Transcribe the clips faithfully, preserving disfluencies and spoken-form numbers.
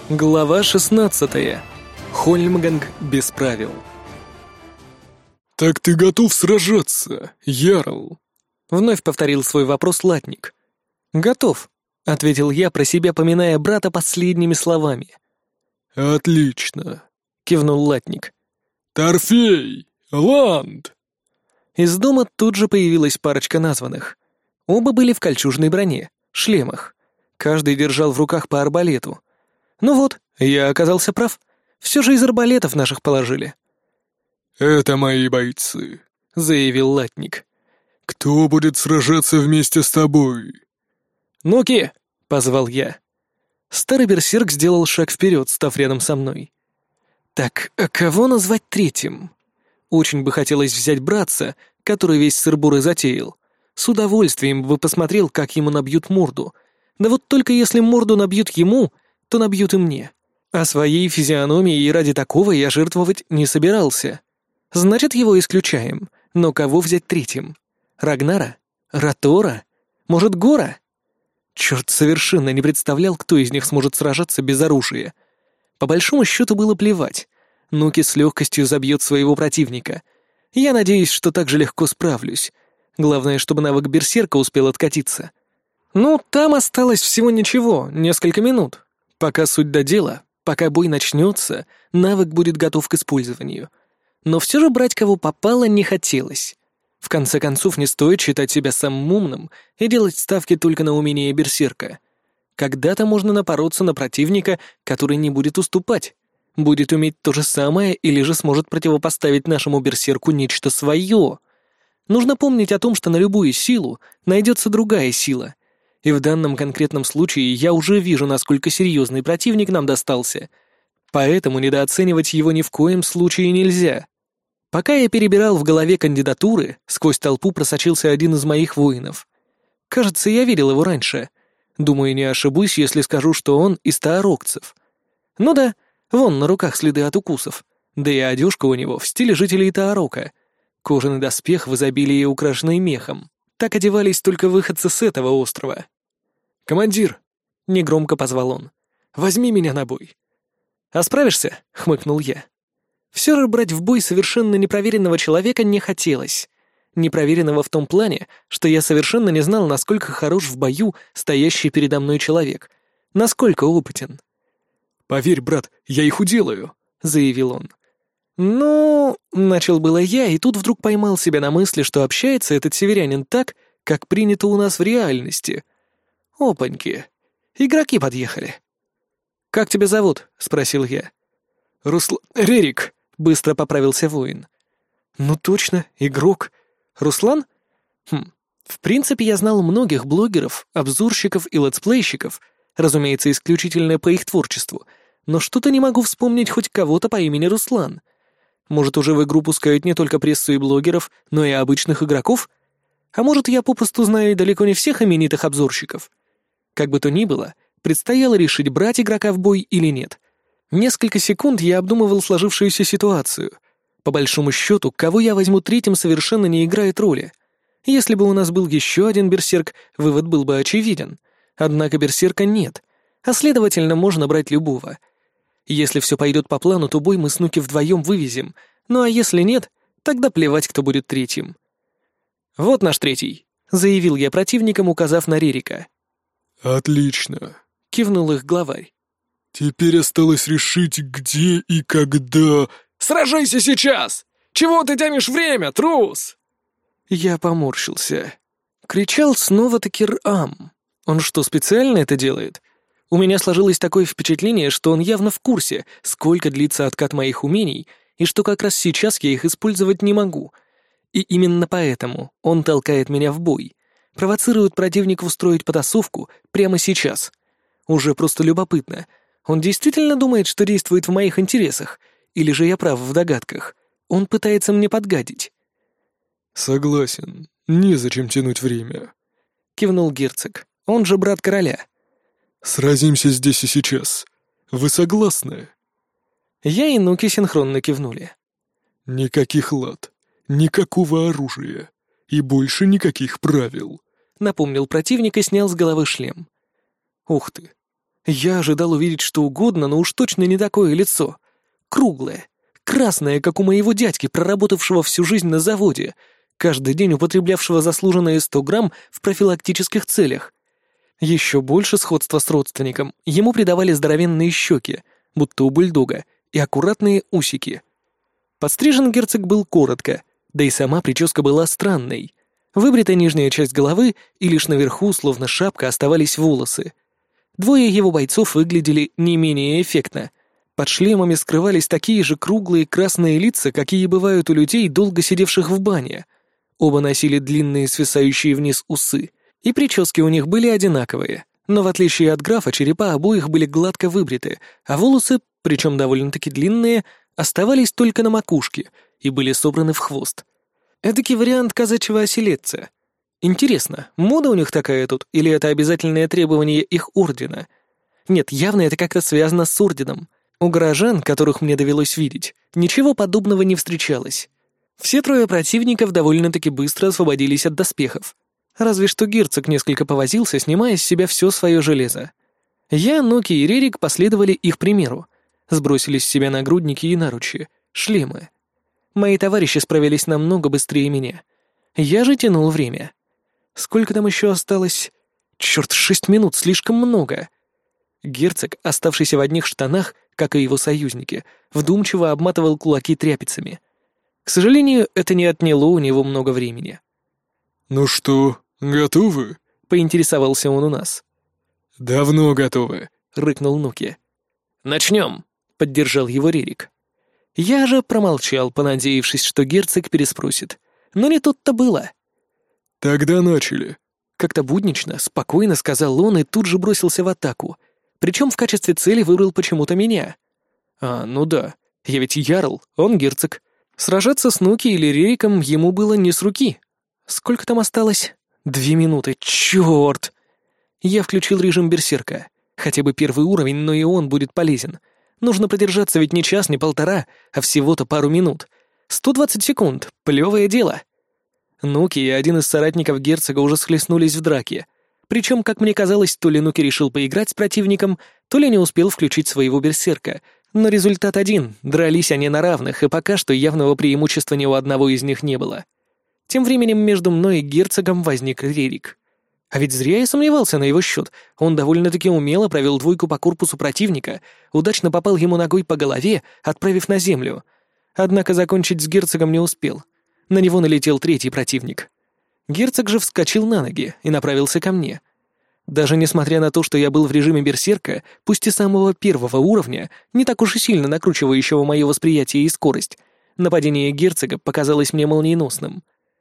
Глава шестнадцатая. Хольмганг без правил. «Так ты готов сражаться, Ярл?» Вновь повторил свой вопрос латник. «Готов», — ответил я, про себя поминая брата последними словами. «Отлично», — кивнул латник. «Торфей! Ланд!» Из дома тут же появилась парочка названных. Оба были в кольчужной броне, шлемах. Каждый держал в руках по арбалету. Ну вот, я оказался прав. Все же из арбалетов наших положили. «Это мои бойцы», — заявил латник. «Кто будет сражаться вместе с тобой?» «Ну-ки!» — позвал я. Старый берсерк сделал шаг вперед, став рядом со мной. «Так, а кого назвать третьим?» Очень бы хотелось взять братца, который весь сыр-бор и затеял. С удовольствием бы посмотрел, как ему набьют морду. Да вот только если морду набьют ему, то набьют и мне. А своей физиономией ради такого я жертвовать не собирался. Значит, его исключаем. Но кого взять третьим? Рагнара? Ратора? Может, Гора? Черт, совершенно не представлял, кто из них сможет сражаться без оружия. По большому счету было плевать. Нуки с легкостью забьет своего противника. Я надеюсь, что так же легко справлюсь. Главное, чтобы навык берсерка успел откатиться. Ну, там осталось всего ничего, несколько минут. Пока суть до дела, пока бой начнется, навык будет готов к использованию. Но все же брать кого попало не хотелось. В конце концов, не стоит считать себя самым умным и делать ставки только на умение берсерка. Когда-то можно напороться на противника, который не будет уступать. Будет уметь то же самое или же сможет противопоставить нашему берсерку нечто свое. Нужно помнить о том, что на любую силу найдется другая сила. И в данном конкретном случае я уже вижу, насколько серьезный противник нам достался. Поэтому недооценивать его ни в коем случае нельзя. Пока я перебирал в голове кандидатуры, сквозь толпу просочился один из моих воинов. Кажется, я видел его раньше. Думаю, не ошибусь, если скажу, что он из таорокцев. Ну да, вон на руках следы от укусов. Да и одежка у него в стиле жителей Таорока. Кожаный доспех в изобилии, украшенный мехом. Так одевались только выходцы с этого острова. «Командир!» — негромко позвал он. «Возьми меня на бой!» «А справишься?» — хмыкнул я. Все же брать в бой совершенно непроверенного человека не хотелось. Непроверенного в том плане, что я совершенно не знал, насколько хорош в бою стоящий передо мной человек. Насколько опытен. «Поверь, брат, я их уделаю», — заявил он. «Ну...» — начал было я, и тут вдруг поймал себя на мысли, что общается этот северянин так, как принято у нас в реальности. Опаньки. Игроки подъехали. «Как тебя зовут?» — спросил я. «Русла... Рерик», — быстро поправился воин. «Ну точно, игрок. Руслан? Хм, в принципе, я знал многих блогеров, обзорщиков и летсплейщиков, разумеется, исключительно по их творчеству, но что-то не могу вспомнить хоть кого-то по имени Руслан. Может, уже в игру пускают не только прессу и блогеров, но и обычных игроков? А может, я попросту знаю далеко не всех именитых обзорщиков? Как бы то ни было, предстояло решить, брать игрока в бой или нет. Несколько секунд я обдумывал сложившуюся ситуацию. По большому счету, кого я возьму третьим, совершенно не играет роли. Если бы у нас был еще один берсерк, вывод был бы очевиден. Однако берсерка нет, а следовательно, можно брать любого. Если все пойдет по плану, то бой мы с Нуки вдвоем вывезем, ну а если нет, тогда плевать, кто будет третьим. «Вот наш третий», — заявил я противникам, указав на Рерика. «Отлично», — кивнул их главарь. «Теперь осталось решить, где и когда...» «Сражайся сейчас! Чего ты тянешь время, трус?» Я поморщился. Кричал снова-таки Рам. Он что, специально это делает? У меня сложилось такое впечатление, что он явно в курсе, сколько длится откат моих умений, и что как раз сейчас я их использовать не могу. И именно поэтому он толкает меня в бой, провоцирует противника устроить потасовку прямо сейчас. Уже просто любопытно. Он действительно думает, что действует в моих интересах, или же я прав в догадках? Он пытается мне подгадить. «Согласен, незачем тянуть время», — кивнул герцог, он же брат короля. «Сразимся здесь и сейчас. Вы согласны?» Я и Нуки синхронно кивнули. «Никаких лад, никакого оружия и больше никаких правил», — напомнил противник и снял с головы шлем. «Ух ты! Я ожидал увидеть что угодно, но уж точно не такое лицо. Круглое, красное, как у моего дядьки, проработавшего всю жизнь на заводе, каждый день употреблявшего заслуженные сто грамм в профилактических целях. Еще больше сходства с родственником ему придавали здоровенные щеки, будто у бульдога, и аккуратные усики. Подстрижен герцог был коротко, да и сама прическа была странной. Выбрита нижняя часть головы, и лишь наверху, словно шапка, оставались волосы. Двое его бойцов выглядели не менее эффектно. Под шлемами скрывались такие же круглые красные лица, какие бывают у людей, долго сидевших в бане. Оба носили длинные свисающие вниз усы, и прически у них были одинаковые, но в отличие от графа, черепа обоих были гладко выбриты, а волосы, причем довольно-таки длинные, оставались только на макушке и были собраны в хвост. Эдакий вариант казачьего оселедца. Интересно, мода у них такая тут, или это обязательное требование их ордена? Нет, явно это как-то связано с орденом. У горожан, которых мне довелось видеть, ничего подобного не встречалось. Все трое противников довольно-таки быстро освободились от доспехов. Разве что герцог несколько повозился, снимая с себя все свое железо. Я, Ноки и Рерик последовали их примеру. Сбросили с себя нагрудники и наручи, шлемы. Мои товарищи справились намного быстрее меня. Я же тянул время. Сколько там еще осталось? Черт, шесть минут, слишком много. Герцог, оставшийся в одних штанах, как и его союзники, вдумчиво обматывал кулаки тряпицами. К сожалению, это не отняло у него много времени. «Ну что, готовы?» — поинтересовался он у нас. «Давно готовы», — рыкнул Нуки. «Начнем», — поддержал его Рерик. Я же промолчал, понадеявшись, что герцог переспросит. Но не тут-то было. «Тогда начали», — как-то буднично, спокойно сказал он и тут же бросился в атаку. Причем в качестве цели выбрал почему-то меня. А, ну да, я ведь ярл, он герцог. Сражаться с Нуки или Рериком ему было не с руки. Сколько там осталось? Две минуты, черт! Я включил режим берсерка. Хотя бы первый уровень, но и он будет полезен. Нужно продержаться ведь не час, не полтора, а всего-то пару минут. сто двадцать секунд, плевое дело. Нуки и один из соратников герцога уже схлестнулись в драке. Причем, как мне казалось, то ли Нуки решил поиграть с противником, то ли не успел включить своего берсерка. Но результат один — дрались они на равных, и пока что явного преимущества ни у одного из них не было. Тем временем между мной и герцогом возник Рерик. А ведь зря я сомневался на его счет. Он довольно-таки умело провел двойку по корпусу противника, удачно попал ему ногой по голове, отправив на землю. Однако закончить с герцогом не успел. На него налетел третий противник. Герцог же вскочил на ноги и направился ко мне. Даже несмотря на то, что я был в режиме берсерка, пусть и самого первого уровня, не так уж и сильно накручивающего мое восприятие и скорость, нападение герцога показалось мне молниеносным.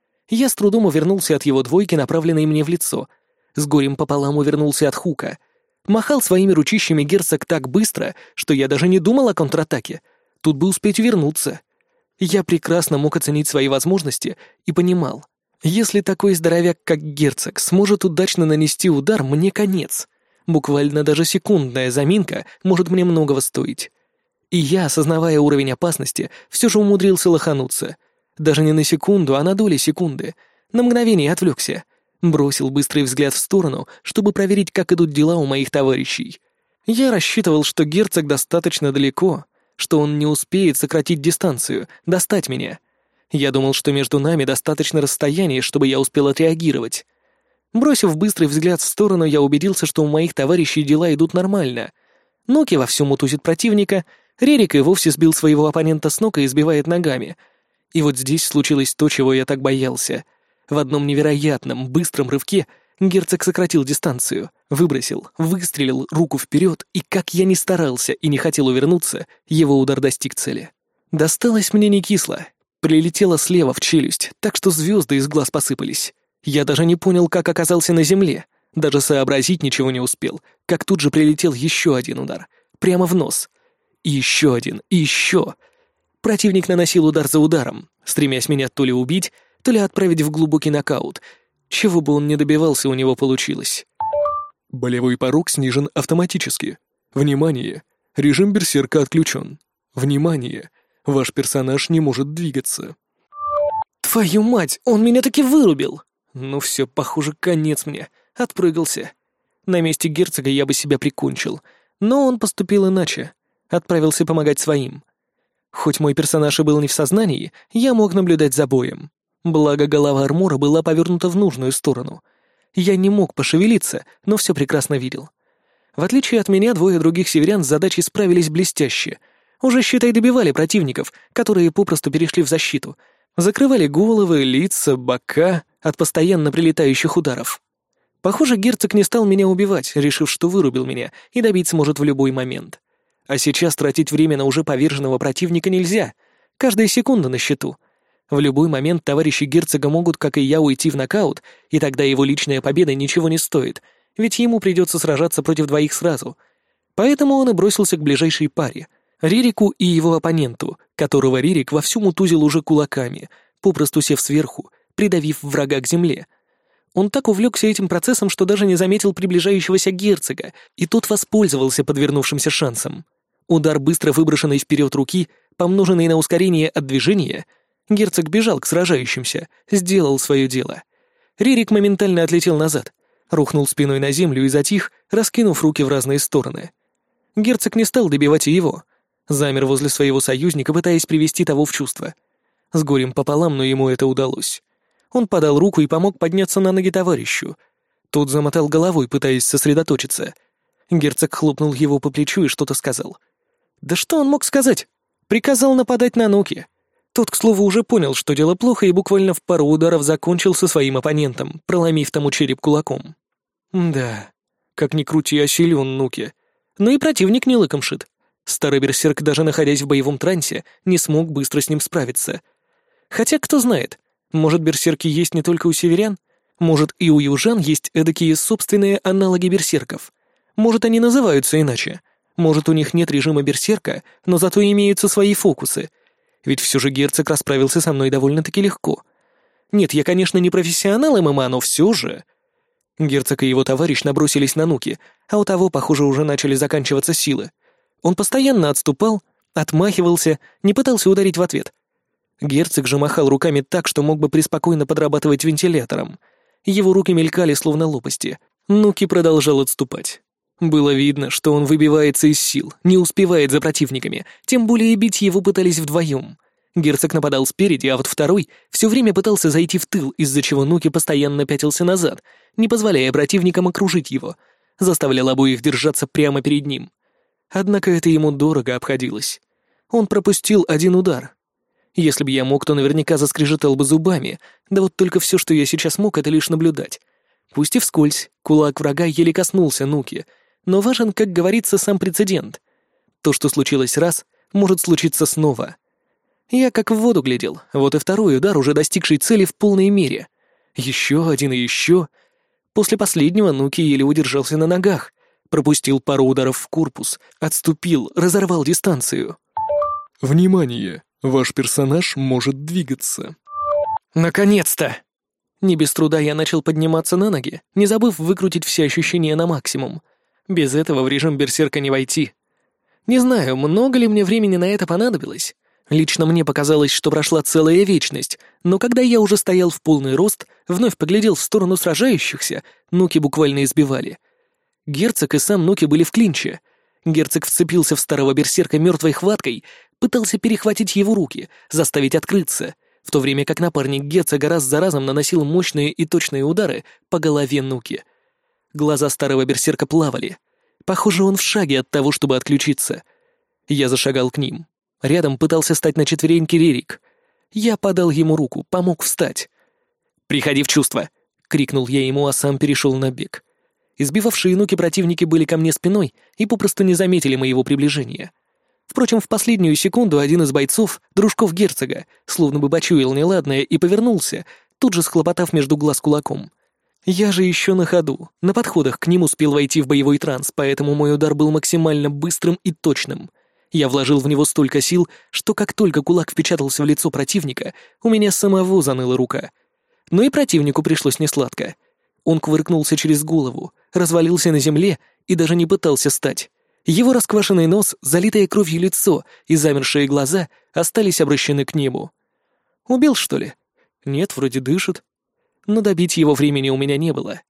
Я с трудом увернулся от его двойки, направленной мне в лицо. С горем пополам увернулся от хука. Махал своими ручищами герцог так быстро, что я даже не думал о контратаке. Тут бы успеть увернуться. Я прекрасно мог оценить свои возможности и понимал, если такой здоровяк, как герцог, сможет удачно нанести удар, мне конец. Буквально даже секундная заминка может мне многого стоить. И я, осознавая уровень опасности, все же умудрился лохануться. Даже не на секунду, а на доли секунды. На мгновение отвлекся. Бросил быстрый взгляд в сторону, чтобы проверить, как идут дела у моих товарищей. Я рассчитывал, что герцог достаточно далеко, что он не успеет сократить дистанцию, достать меня. Я думал, что между нами достаточно расстояния, чтобы я успел отреагировать. Бросив быстрый взгляд в сторону, я убедился, что у моих товарищей дела идут нормально. Ноки вовсю мутузит противника, Рерик и вовсе сбил своего оппонента с ног и избивает ногами. И вот здесь случилось то, чего я так боялся. В одном невероятном, быстром рывке герцог сократил дистанцию, выбросил, выстрелил руку вперед, и как я ни старался и не хотел увернуться, его удар достиг цели. Досталось мне не кисло. Прилетело слева в челюсть, так что звезды из глаз посыпались. Я даже не понял, как оказался на земле. Даже сообразить ничего не успел, как тут же прилетел еще один удар. Прямо в нос. И еще один, и еще. Противник наносил удар за ударом, стремясь меня то ли убить, то ли отправить в глубокий нокаут. Чего бы он ни добивался, у него получилось. Болевой порог снижен автоматически. Внимание! Режим берсерка отключен. Внимание! Ваш персонаж не может двигаться. Твою мать, он меня таки вырубил! Ну все, похоже, конец мне. Отпрыгался. На месте герцога я бы себя прикончил. Но он поступил иначе, отправился помогать своим. Хоть мой персонаж и был не в сознании, я мог наблюдать за боем. Благо, голова армора была повернута в нужную сторону. Я не мог пошевелиться, но все прекрасно видел. В отличие от меня, двое других северян с задачей справились блестяще. Уже, считай, добивали противников, которые попросту перешли в защиту. Закрывали головы, лица, бока от постоянно прилетающих ударов. Похоже, герцог не стал меня убивать, решив, что вырубил меня и добить сможет в любой момент. А сейчас тратить время на уже поверженного противника нельзя. Каждая секунда на счету. В любой момент товарищи герцога могут, как и я, уйти в нокаут, и тогда его личная победа ничего не стоит, ведь ему придется сражаться против двоих сразу. Поэтому он и бросился к ближайшей паре — Ририку и его оппоненту, которого Ририк вовсю мутузил уже кулаками, попросту сев сверху, придавив врага к земле. Он так увлекся этим процессом, что даже не заметил приближающегося герцога, и тот воспользовался подвернувшимся шансом. Удар быстро выброшенной вперед руки, помноженный на ускорение от движения, герцог бежал к сражающимся, сделал свое дело. Ририк моментально отлетел назад, рухнул спиной на землю и затих, раскинув руки в разные стороны. Герцог не стал добивать и его. Замер возле своего союзника, пытаясь привести того в чувство. С горем пополам, но ему это удалось. Он подал руку и помог подняться на ноги товарищу. Тот замотал головой, пытаясь сосредоточиться. Герцог хлопнул его по плечу и что-то сказал. Да что он мог сказать? Приказал нападать на Нуки. Тот, к слову, уже понял, что дело плохо, и буквально в пару ударов закончил со своим оппонентом, проломив тому череп кулаком. Да, как ни крути, а силен Нуки. Но и противник не лыком шит. Старый берсерк, даже находясь в боевом трансе, не смог быстро с ним справиться. Хотя, кто знает, может, берсерки есть не только у северян? Может, и у южан есть эдакие собственные аналоги берсерков? Может, они называются иначе? Может, у них нет режима берсерка, но зато имеются свои фокусы? Ведь все же герцог расправился со мной довольно-таки легко. Нет, я, конечно, не профессионал ММА, но все же... Герцог и его товарищ набросились на Нуки, а у того, похоже, уже начали заканчиваться силы. Он постоянно отступал, отмахивался, не пытался ударить в ответ. Герцог же махал руками так, что мог бы преспокойно подрабатывать вентилятором. Его руки мелькали, словно лопасти. Нуки продолжал отступать. Было видно, что он выбивается из сил, не успевает за противниками, тем более бить его пытались вдвоем. Герцог нападал спереди, а вот второй все время пытался зайти в тыл, из-за чего Нуки постоянно пятился назад, не позволяя противникам окружить его, заставлял обоих держаться прямо перед ним. Однако это ему дорого обходилось. Он пропустил один удар. Если бы я мог, то наверняка заскрежетал бы зубами, да вот только все, что я сейчас мог, это лишь наблюдать. Пусть и вскользь, кулак врага еле коснулся Нуки, но важен, как говорится, сам прецедент. То, что случилось раз, может случиться снова. Я как в воду глядел, вот и второй удар, уже достигший цели в полной мере. Еще один и еще. После последнего Нуки еле удержался на ногах, пропустил пару ударов в корпус, отступил, разорвал дистанцию. Внимание! Ваш персонаж может двигаться. Наконец-то! Не без труда я начал подниматься на ноги, не забыв выкрутить все ощущения на максимум. Без этого в режим берсерка не войти. Не знаю, много ли мне времени на это понадобилось. Лично мне показалось, что прошла целая вечность, но когда я уже стоял в полный рост, вновь поглядел в сторону сражающихся, Нуки буквально избивали. Герцог и сам Нуки были в клинче. Герцог вцепился в старого берсерка мертвой хваткой, пытался перехватить его руки, заставить открыться, в то время как напарник герцога раз за разом наносил мощные и точные удары по голове Нуки. Глаза старого берсерка плавали. Похоже, он в шаге от того, чтобы отключиться. Я зашагал к ним. Рядом пытался стать на четвереньки Ририк. Я подал ему руку, помог встать. «Приходи в чувство!» — крикнул я ему, а сам перешел на бег. Избивавшие Нуки противники были ко мне спиной и попросту не заметили моего приближения. Впрочем, в последнюю секунду один из бойцов, дружков герцога, словно бы почуял неладное и повернулся, тут же схлопотав между глаз кулаком. Я же еще на ходу, на подходах к ним успел войти в боевой транс, поэтому мой удар был максимально быстрым и точным. Я вложил в него столько сил, что как только кулак впечатался в лицо противника, у меня самого заныла рука. Но и противнику пришлось несладко. Он кувыркнулся через голову, развалился на земле и даже не пытался встать. Его расквашенный нос, залитое кровью лицо и замершие глаза остались обращены к небу. Убил, что ли? Нет, вроде дышит. Но добить его времени у меня не было.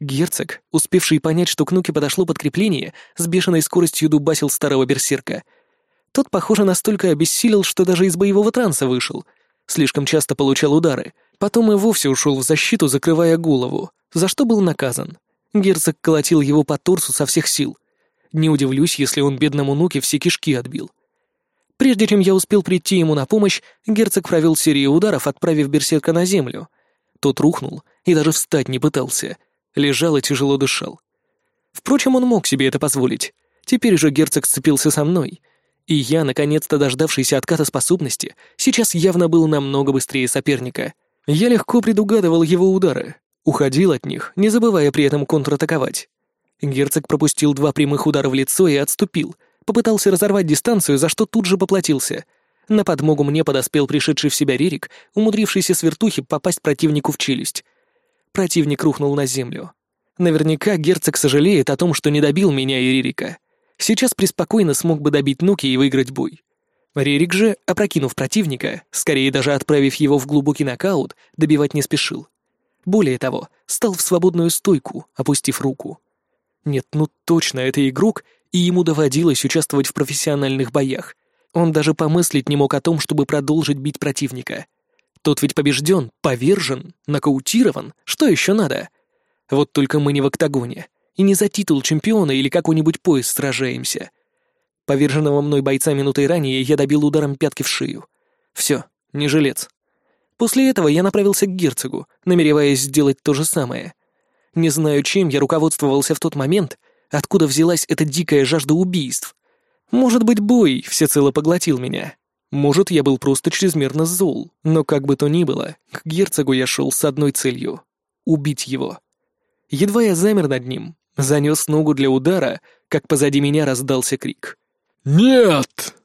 Герцог, успевший понять, что к Нуке подошло подкрепление, с бешеной скоростью дубасил старого берсерка. Тот, похоже, настолько обессилел, что даже из боевого транса вышел. Слишком часто получал удары. Потом и вовсе ушел в защиту, закрывая голову, за что был наказан. Герцог колотил его по торсу со всех сил. Не удивлюсь, если он бедному Нуке все кишки отбил. Прежде чем я успел прийти ему на помощь, герцог провел серию ударов, отправив берсерка на землю. Тот рухнул и даже встать не пытался. Лежал и тяжело дышал. Впрочем, он мог себе это позволить. Теперь же герцог сцепился со мной. И я, наконец-то дождавшийся отката способности, сейчас явно был намного быстрее соперника. Я легко предугадывал его удары. Уходил от них, не забывая при этом контратаковать. Герцог пропустил два прямых удара в лицо и отступил. Попытался разорвать дистанцию, за что тут же поплатился. На подмогу мне подоспел пришедший в себя Рерик, умудрившийся с вертухи попасть противнику в челюсть. Противник рухнул на землю. Наверняка герцог сожалеет о том, что не добил меня и Рерика. Сейчас преспокойно смог бы добить Нуки и выиграть бой. Рерик же, опрокинув противника, скорее даже отправив его в глубокий нокаут, добивать не спешил. Более того, стал в свободную стойку, опустив руку. Нет, ну точно, это игрок, и ему доводилось участвовать в профессиональных боях. Он даже помыслить не мог о том, чтобы продолжить бить противника. Тот ведь побежден, повержен, нокаутирован, что еще надо? Вот только мы не в октагоне, и не за титул чемпиона или какой-нибудь пояс сражаемся. Поверженного мной бойца минутой ранее я добил ударом пятки в шею. Все, не жилец. После этого я направился к герцогу, намереваясь сделать то же самое. Не знаю, чем я руководствовался в тот момент, откуда взялась эта дикая жажда убийств. Может быть, бой всецело поглотил меня. Может, я был просто чрезмерно зол, но как бы то ни было, к герцогу я шел с одной целью — убить его. Едва я замер над ним, занес ногу для удара, как позади меня раздался крик. «Нет!»